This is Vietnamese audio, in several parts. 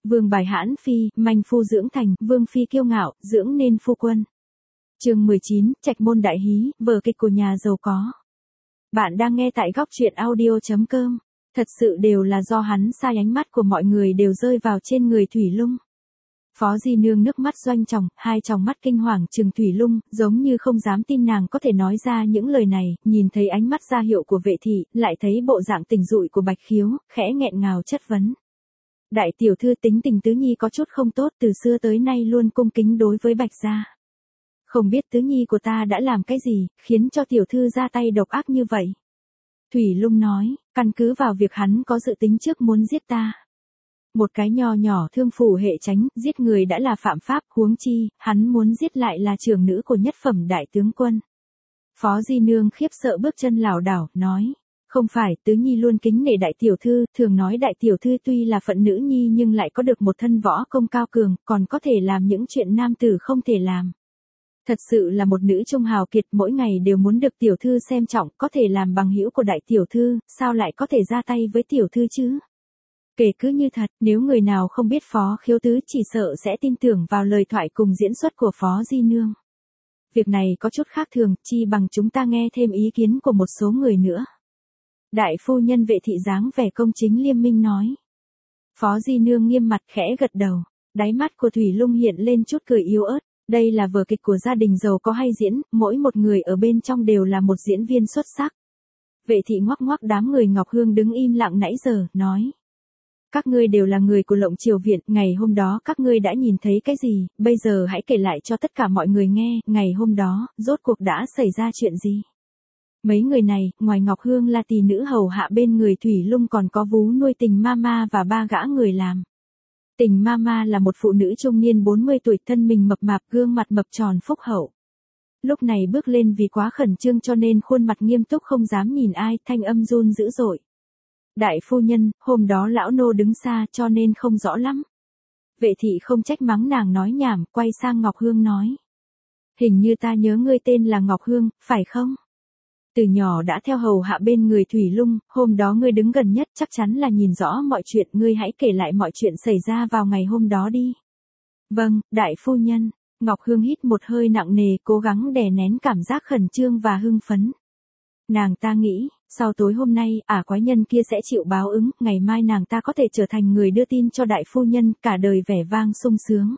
Vương bài hãn phi, manh phu dưỡng thành, vương phi kiêu ngạo, dưỡng nên phu quân. Chương 19, Trạch môn đại hí, vở kịch của nhà giàu có. Bạn đang nghe tại góc truyện audio.com. Thật sự đều là do hắn sai, ánh mắt của mọi người đều rơi vào trên người Thủy Lung. Phó Di Nương nước mắt doanh tròng, hai tròng mắt kinh hoàng trừng Thủy Lung, giống như không dám tin nàng có thể nói ra những lời này, nhìn thấy ánh mắt ra hiệu của Vệ thị, lại thấy bộ dạng tỉnh dụi của Bạch Khiếu, khẽ nghẹn ngào chất vấn. Đại tiểu thư tính tình Tứ Nhi có chút không tốt, từ xưa tới nay luôn cung kính đối với Bạch gia. Không biết Tứ Nhi của ta đã làm cái gì, khiến cho tiểu thư ra tay độc ác như vậy. Thủy Lung nói, căn cứ vào việc hắn có dự tính trước muốn giết ta. Một cái nho nhỏ thương phủ hệ tránh, giết người đã là phạm pháp, huống chi, hắn muốn giết lại là trưởng nữ của nhất phẩm đại tướng quân. Phó Di Nương khiếp sợ bước chân lảo đảo, nói, không phải, Tứ Nhi luôn kính nể đại tiểu thư, thường nói đại tiểu thư tuy là phận nữ nhi nhưng lại có được một thân võ công cao cường, còn có thể làm những chuyện nam tử không thể làm. Thật sự là một nữ trung hào kiệt, mỗi ngày đều muốn được tiểu thư xem trọng, có thể làm bằng hữu của đại tiểu thư, sao lại có thể ra tay với tiểu thư chứ? Kể cứ như thật, nếu người nào không biết Phó Khiếu Tứ chỉ sợ sẽ tin tưởng vào lời thoại cùng diễn xuất của Phó Di Nương. Việc này có chút khác thường, chi bằng chúng ta nghe thêm ý kiến của một số người nữa. Đại phu nhân Vệ thị dáng vẻ công chính liêm minh nói. Phó Di Nương nghiêm mặt khẽ gật đầu, đáy mắt của Thủy Lung hiện lên chút cười yếu ớt. Đây là vở kịch của gia đình giàu có hay diễn, mỗi một người ở bên trong đều là một diễn viên xuất sắc. Vệ thị ngoắc ngoắc đám người Ngọc Hương đứng im lặng nãy giờ, nói. Các ngươi đều là người của Lộng Triều Viện, ngày hôm đó các ngươi đã nhìn thấy cái gì, bây giờ hãy kể lại cho tất cả mọi người nghe, ngày hôm đó, rốt cuộc đã xảy ra chuyện gì. Mấy người này, ngoài Ngọc Hương là tỷ nữ hầu hạ bên người Thủy Lung còn có vú nuôi Tình Mama và 3 gã người làm. Tình Mama là một phụ nữ trung niên 40 tuổi, thân mình mập mạp, gương mặt mập tròn phúc hậu. Lúc này bước lên vì quá khẩn trương cho nên khuôn mặt nghiêm túc không dám nhìn ai, thanh âm run dữ dội. Đại phu nhân, hôm đó lão nô đứng xa cho nên không rõ lắm. Vệ thị không trách mắng nàng nói nhảm, quay sang Ngọc Hương nói. Hình như ta nhớ ngươi tên là Ngọc Hương, phải không? Từ nhỏ đã theo hầu hạ bên người Thủy Lung, hôm đó ngươi đứng gần nhất chắc chắn là nhìn rõ mọi chuyện, ngươi hãy kể lại mọi chuyện xảy ra vào ngày hôm đó đi. Vâng, đại phu nhân. Ngọc Hương hít một hơi nặng nề, cố gắng đè nén cảm giác khẩn trương và hưng phấn. Nàng ta nghĩ, sau tối hôm nay, quái nhân kia sẽ chịu báo ứng, ngày mai nàng ta có thể trở thành người đưa tin cho đại phu nhân, cả đời vẻ vang sung sướng.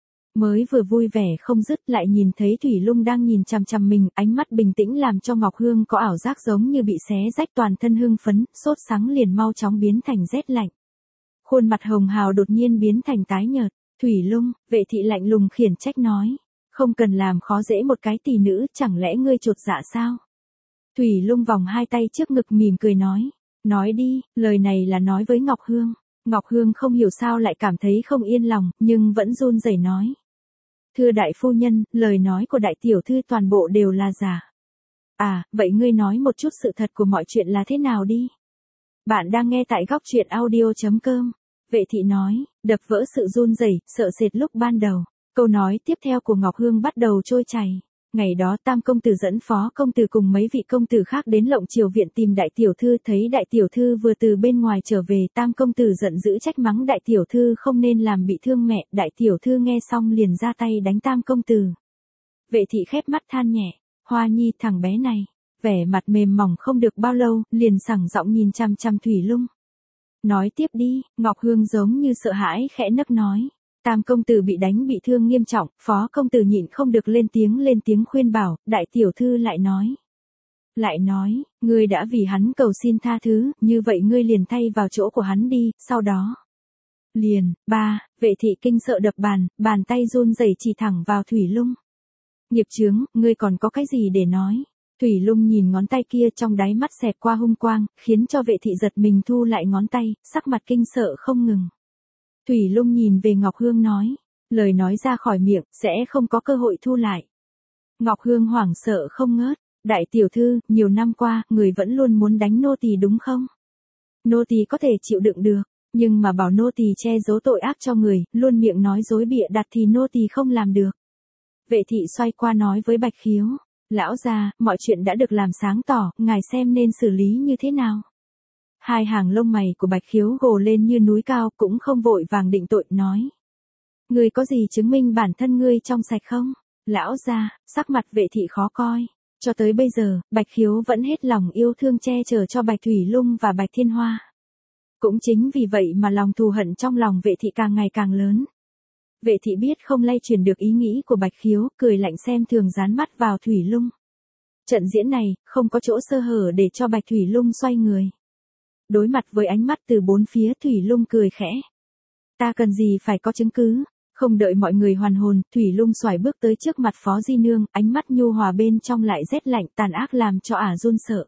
Mới vừa vui vẻ không dứt lại nhìn thấy Thủy Lung đang nhìn chằm chằm mình, ánh mắt bình tĩnh làm cho Ngọc Hương có ảo giác giống như bị xé rách, toàn thân hưng phấn, sốt sắng liền mau chóng biến thành rét lạnh. Khuôn mặt hồng hào đột nhiên biến thành tái nhợt. Thủy Lung, Vệ thị lạnh lùng khiển trách nói, không cần làm khó dễ một cái tỷ nữ, chẳng lẽ ngươi chột dạ sao? Thủy Lung vòng hai tay trước ngực mỉm cười nói đi, lời này là nói với Ngọc Hương. Ngọc Hương không hiểu sao lại cảm thấy không yên lòng, nhưng vẫn run rẩy nói. Thưa đại phu nhân, lời nói của đại tiểu thư toàn bộ đều là giả. Vậy ngươi nói một chút sự thật của mọi chuyện là thế nào đi? Bạn đang nghe tại góc truyện audio.com. Vệ thị nói, đập vỡ sự run rẩy, sợ sệt lúc ban đầu. Câu nói tiếp theo của Ngọc Hương bắt đầu trôi chảy. Ngày đó Tam công tử dẫn Phó công tử cùng mấy vị công tử khác đến Lộng Triều Viện tìm đại tiểu thư, thấy đại tiểu thư vừa từ bên ngoài trở về, Tam công tử giận dữ trách mắng đại tiểu thư không nên làm bị thương mẹ, đại tiểu thư nghe xong liền ra tay đánh Tam công tử. Vệ thị khép mắt than nhẹ, Hoa Nhi thằng bé này, vẻ mặt mềm mỏng không được bao lâu, liền sảng giọng nhìn chằm chằm Thủy Lung. Nói tiếp đi, Ngọc Hương giống như sợ hãi khẽ nấc nói. Tam công tử bị đánh bị thương nghiêm trọng, Phó công tử nhịn không được lên tiếng khuyên bảo, đại tiểu thư lại nói, ngươi đã vì hắn cầu xin tha thứ, như vậy ngươi liền thay vào chỗ của hắn đi, sau đó. Vệ thị kinh sợ đập bàn tay run rẩy chỉ thẳng vào Thủy Lung. Nghiệp chướng, ngươi còn có cái gì để nói? Thủy Lung nhìn ngón tay kia trong đáy mắt xẹt qua hung quang, khiến cho vệ thị giật mình thu lại ngón tay, sắc mặt kinh sợ không ngừng. Thủy Lung nhìn về Ngọc Hương nói, lời nói ra khỏi miệng, sẽ không có cơ hội thu lại. Ngọc Hương hoảng sợ không ngớt, đại tiểu thư, nhiều năm qua, người vẫn luôn muốn đánh nô tỳ đúng không? Nô tỳ có thể chịu đựng được, nhưng mà bảo nô tỳ che giấu tội ác cho người, luôn miệng nói dối bịa đặt thì nô tỳ không làm được. Vệ thị xoay qua nói với Bạch Khiếu, lão gia, mọi chuyện đã được làm sáng tỏ, ngài xem nên xử lý như thế nào? Hai hàng lông mày của Bạch Khiếu gồ lên như núi cao, cũng không vội vàng định tội, nói. Ngươi có gì chứng minh bản thân ngươi trong sạch không? Lão gia, sắc mặt Vệ thị khó coi. Cho tới bây giờ, Bạch Khiếu vẫn hết lòng yêu thương che chở cho Bạch Thủy Lung và Bạch Thiên Hoa. Cũng chính vì vậy mà lòng thù hận trong lòng Vệ thị càng ngày càng lớn. Vệ thị biết không lay chuyển được ý nghĩ của Bạch Khiếu, cười lạnh xem thường dán mắt vào Thủy Lung. Trận diễn này, không có chỗ sơ hở để cho Bạch Thủy Lung xoay người. Đối mặt với ánh mắt từ bốn phía, Thủy Lung cười khẽ. Ta cần gì phải có chứng cứ? Không đợi mọi người hoàn hồn, Thủy Lung xoài bước tới trước mặt Phó Di Nương, ánh mắt nhu hòa bên trong lại rét lạnh tàn ác làm cho ả run sợ.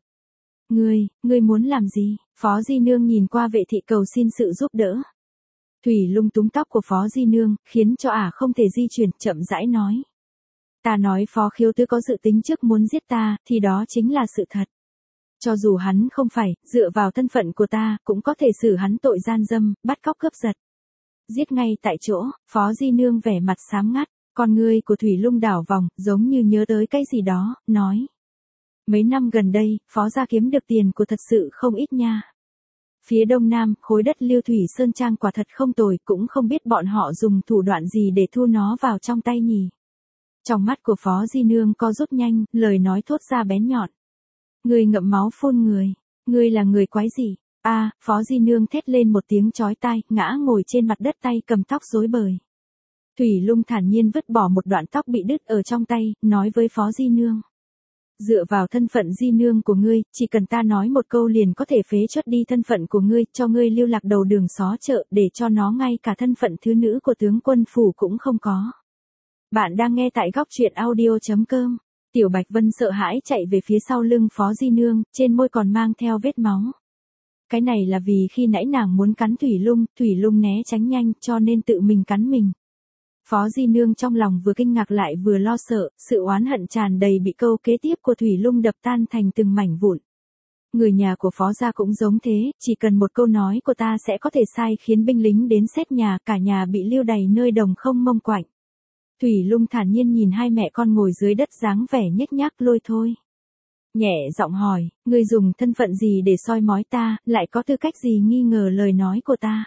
Ngươi muốn làm gì? Phó Di Nương nhìn qua Vệ thị cầu xin sự giúp đỡ. Thủy Lung túm tóc của Phó Di Nương, khiến cho ả không thể di chuyển, chậm rãi nói. Ta nói Phó Khiếu Tứ có dự tính trước muốn giết ta, thì đó chính là sự thật. Cho dù hắn không phải, dựa vào thân phận của ta, cũng có thể xử hắn tội gian dâm, bắt cóc cướp giật. Giết ngay tại chỗ, Phó Di Nương vẻ mặt xám ngắt, con ngươi của Thủy Lung đảo vòng, giống như nhớ tới cái gì đó, nói. Mấy năm gần đây, Phó gia kiếm được tiền của thật sự không ít nha. Phía đông nam, khối đất Liêu Thủy Sơn Trang quả thật không tồi, cũng không biết bọn họ dùng thủ đoạn gì để thu nó vào trong tay nhỉ. Trong mắt của Phó Di Nương co rút nhanh, lời nói thốt ra bén nhọn. Ngươi ngậm máu phun người, ngươi là người quái gì? Phó Di Nương thét lên một tiếng chói tai, ngã ngồi trên mặt đất tay cầm tóc rối bời. Thủy Lung thản nhiên vứt bỏ một đoạn tóc bị đứt ở trong tay, nói với Phó Di Nương. Dựa vào thân phận Di Nương của ngươi, chỉ cần ta nói một câu liền có thể phế truất đi thân phận của ngươi, cho ngươi lưu lạc đầu đường xó chợ, để cho nó ngay cả thân phận thứ nữ của tướng quân phủ cũng không có. Bạn đang nghe tại góc truyện audio.com. Tiểu Bạch Vân sợ hãi chạy về phía sau lưng Phó Di Nương, trên môi còn mang theo vết máu. Cái này là vì khi nãy nàng muốn cắn Thủy Lung né tránh nhanh cho nên tự mình cắn mình. Phó Di Nương trong lòng vừa kinh ngạc lại vừa lo sợ, sự oán hận tràn đầy bị câu kế tiếp của Thủy Lung đập tan thành từng mảnh vụn. Người nhà của Phó gia cũng giống thế, chỉ cần một câu nói của ta sẽ có thể sai khiến binh lính đến xét nhà, cả nhà bị lưu đày nơi đồng không mông quạnh. Thủy Lung thản nhiên nhìn hai mẹ con ngồi dưới đất dáng vẻ nhếch nhác lôi thôi. Nhẹ giọng hỏi, ngươi dùng thân phận gì để soi mói ta, lại có tư cách gì nghi ngờ lời nói của ta?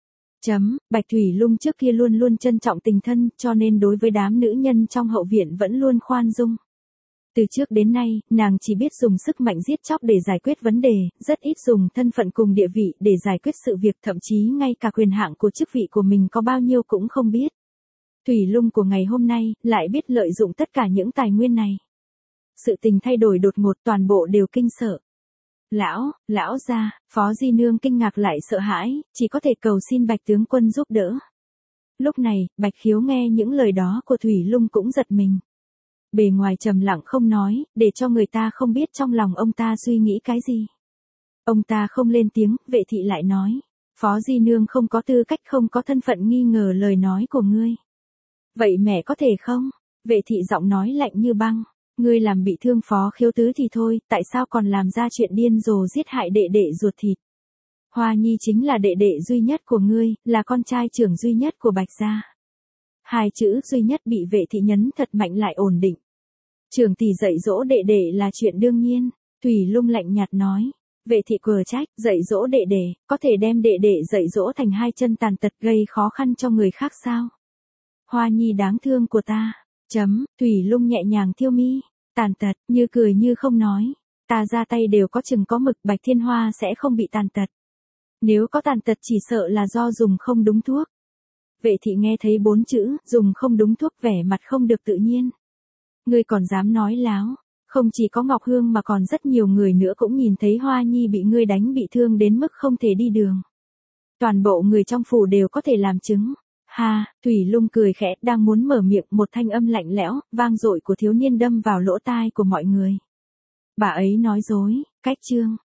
Bạch Thủy Lung trước kia luôn luôn trân trọng tình thân, cho nên đối với đám nữ nhân trong hậu viện vẫn luôn khoan dung. Từ trước đến nay, nàng chỉ biết dùng sức mạnh giết chóc để giải quyết vấn đề, rất ít dùng thân phận cùng địa vị để giải quyết sự việc, thậm chí ngay cả quyền hạng của chức vị của mình có bao nhiêu cũng không biết. Thủy Lung của ngày hôm nay, lại biết lợi dụng tất cả những tài nguyên này. Sự tình thay đổi đột ngột, toàn bộ đều kinh sợ. Lão gia, Phó Di Nương kinh ngạc lại sợ hãi, chỉ có thể cầu xin Bạch tướng quân giúp đỡ. Lúc này, Bạch Khiếu nghe những lời đó của Thủy Lung cũng giật mình. Bề ngoài trầm lặng không nói, để cho người ta không biết trong lòng ông ta suy nghĩ cái gì. Ông ta không lên tiếng, Vệ thị lại nói. Phó Di Nương không có tư cách, không có thân phận nghi ngờ lời nói của ngươi. Vậy mẹ có thể không? Vệ thị giọng nói lạnh như băng. Ngươi làm bị thương Phó Khiếu Tứ thì thôi, tại sao còn làm ra chuyện điên rồ giết hại đệ đệ ruột thịt? Hoa Nhi chính là đệ đệ duy nhất của ngươi, là con trai trưởng duy nhất của Bạch gia. Hai chữ duy nhất bị Vệ thị nhấn thật mạnh lại ổn định. Trưởng tỷ dạy dỗ đệ đệ là chuyện đương nhiên, Thủy Lung lạnh nhạt nói. Vệ thị quờ trách, dạy dỗ đệ đệ, có thể đem đệ đệ dạy dỗ thành hai chân tàn tật gây khó khăn cho người khác sao? Hoa Nhi đáng thương của ta. Thủy Lung nhẹ nhàng thiêu mi, tàn tật, như cười như không nói. Ta ra tay đều có chừng có mực, Bạch Thiên Hoa sẽ không bị tàn tật. Nếu có tàn tật chỉ sợ là do dùng không đúng thuốc. Vệ thị nghe thấy 4 chữ, dùng không đúng thuốc, vẻ mặt không được tự nhiên. Ngươi còn dám nói láo, không chỉ có Ngọc Hương mà còn rất nhiều người nữa cũng nhìn thấy Hoa Nhi bị ngươi đánh bị thương đến mức không thể đi đường. Toàn bộ người trong phủ đều có thể làm chứng. Thủy Lung cười khẽ, đang muốn mở miệng, một thanh âm lạnh lẽo, vang dội của thiếu niên đâm vào lỗ tai của mọi người. Bà ấy nói dối, cách chương.